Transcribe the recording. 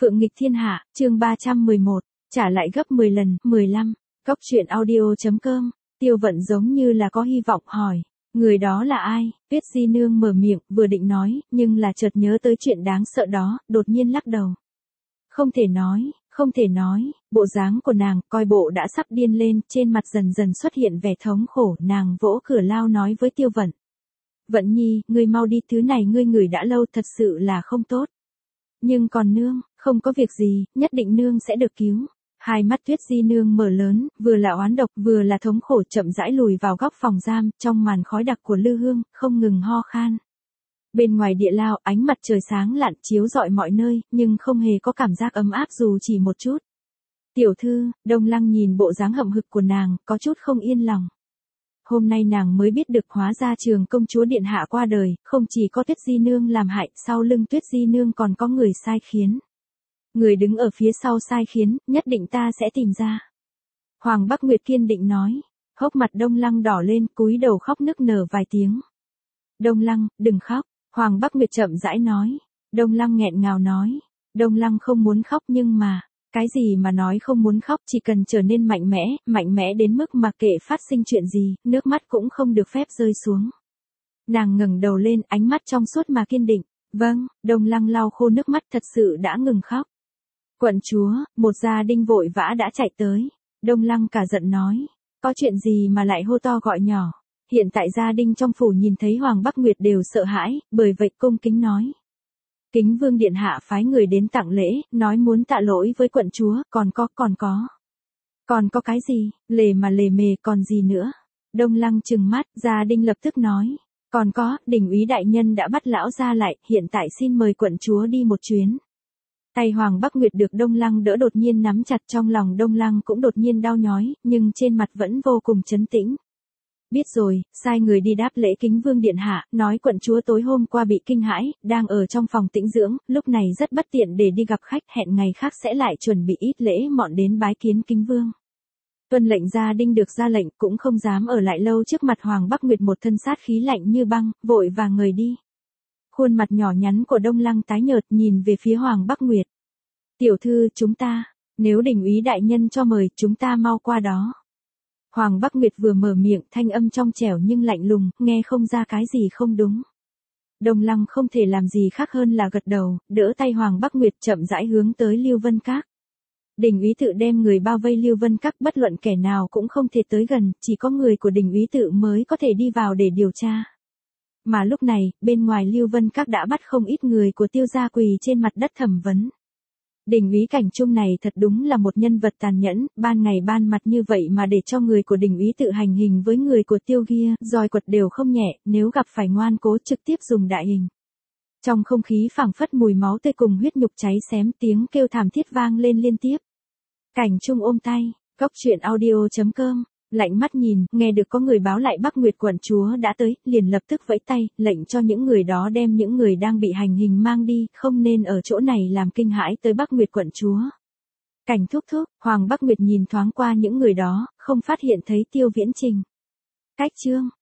Phượng nghịch thiên hạ, chương 311, trả lại gấp 10 lần, 15. Cốc truyện audio.com, Tiêu Vận giống như là có hy vọng hỏi. Người đó là ai? Tuyết Di Nương mở miệng, vừa định nói, nhưng là chợt nhớ tới chuyện đáng sợ đó, đột nhiên lắc đầu. Không thể nói, bộ dáng của nàng, coi bộ đã sắp điên lên, trên mặt dần dần xuất hiện vẻ thống khổ, nàng vỗ cửa lao nói với Tiêu Vận. Vận nhi, ngươi mau đi, thứ này ngươi ngửi đã lâu, thật sự là không tốt. Nhưng còn nương, không có việc gì, nhất định nương sẽ được cứu. Hai mắt Tuyết Di Nương mở lớn, vừa là oán độc, vừa là thống khổ, chậm rãi lùi vào góc phòng giam, trong màn khói đặc của lư hương, không ngừng ho khan. Bên ngoài địa lao, ánh mặt trời sáng lạn chiếu rọi mọi nơi, nhưng không hề có cảm giác ấm áp dù chỉ một chút. Tiểu thư, Đông Lăng nhìn bộ dáng hậm hực của nàng, có chút không yên lòng. Hôm nay nàng mới biết được hóa ra Trường công chúa điện hạ qua đời, không chỉ có Tuyết Di Nương làm hại, sau lưng Tuyết Di Nương còn có người sai khiến. Người đứng ở phía sau sai khiến, nhất định ta sẽ tìm ra. Hoàng Bắc Nguyệt kiên định nói. Hốc mặt Đông Lăng đỏ lên, cúi đầu khóc nức nở vài tiếng. Đông Lăng, đừng khóc. Hoàng Bắc Nguyệt chậm rãi nói. Đông Lăng nghẹn ngào nói. Đông Lăng không muốn khóc nhưng mà, cái gì mà nói không muốn khóc, chỉ cần trở nên mạnh mẽ đến mức mà kệ phát sinh chuyện gì, nước mắt cũng không được phép rơi xuống. Nàng ngẩng đầu lên, ánh mắt trong suốt mà kiên định. Vâng, Đông Lăng lau khô nước mắt, thật sự đã ngừng khóc. Quận chúa, một gia đình vội vã đã chạy tới. Đông Lăng cả giận nói. Có chuyện gì mà lại hô to gọi nhỏ. Hiện tại gia đình trong phủ nhìn thấy Hoàng Bắc Nguyệt đều sợ hãi, bởi vậy cung kính nói. Kính Vương điện hạ phái người đến tặng lễ, nói muốn tạ lỗi với quận chúa, còn có cái gì, lề mề còn gì nữa. Đông Lăng trừng mắt, gia đình lập tức nói. Còn có, đình úy đại nhân đã bắt lão ra lại, hiện tại xin mời quận chúa đi một chuyến. Tay Hoàng Bắc Nguyệt được Đông Lăng đỡ đột nhiên nắm chặt, trong lòng Đông Lăng cũng đột nhiên đau nhói, nhưng trên mặt vẫn vô cùng trấn tĩnh. Biết rồi, sai người đi đáp lễ Kính Vương điện hạ, nói quận chúa tối hôm qua bị kinh hãi, đang ở trong phòng tĩnh dưỡng, lúc này rất bất tiện để đi gặp khách, hẹn ngày khác sẽ lại chuẩn bị ít lễ mọn đến bái kiến Kính Vương. Tuân lệnh gia đình được ra lệnh, cũng không dám ở lại lâu trước mặt Hoàng Bắc Nguyệt, một thân sát khí lạnh như băng, vội vàng người đi. Khuôn mặt nhỏ nhắn của Đông Lăng tái nhợt, nhìn về phía Hoàng Bắc Nguyệt. Tiểu thư, chúng ta, nếu đình úy đại nhân cho mời, chúng ta mau qua đó. Hoàng Bắc Nguyệt vừa mở miệng, thanh âm trong trẻo nhưng lạnh lùng, nghe không ra cái gì không đúng. Đông Lăng không thể làm gì khác hơn là gật đầu, đỡ tay Hoàng Bắc Nguyệt chậm rãi hướng tới Lưu Vân Các. Đình úy tự đem người bao vây Lưu Vân Các, bất luận kẻ nào cũng không thể tới gần, chỉ có người của đình úy tự mới có thể đi vào để điều tra. Mà lúc này, bên ngoài Lưu Vân Các đã bắt không ít người của Tiêu gia quỳ trên mặt đất thẩm vấn. Đình úy Cảnh Trung này thật đúng là một nhân vật tàn nhẫn, ban ngày ban mặt như vậy mà để cho người của đình úy tự hành hình với người của Tiêu kia, roi quật đều không nhẹ, nếu gặp phải ngoan cố trực tiếp dùng đại hình. Trong không khí phảng phất mùi máu tươi cùng huyết nhục cháy xém, tiếng kêu thảm thiết vang lên liên tiếp. Cảnh Trung ôm tay, Cốc truyện audio.com, lạnh mắt nhìn, nghe được có người báo lại Bắc Nguyệt quận chúa đã tới, liền lập tức vẫy tay, lệnh cho những người đó đem những người đang bị hành hình mang đi, không nên ở chỗ này làm kinh hãi tới Bắc Nguyệt quận chúa. Cảnh thúc, Hoàng Bắc Nguyệt nhìn thoáng qua những người đó, không phát hiện thấy Tiêu Viễn Trình. Cách chương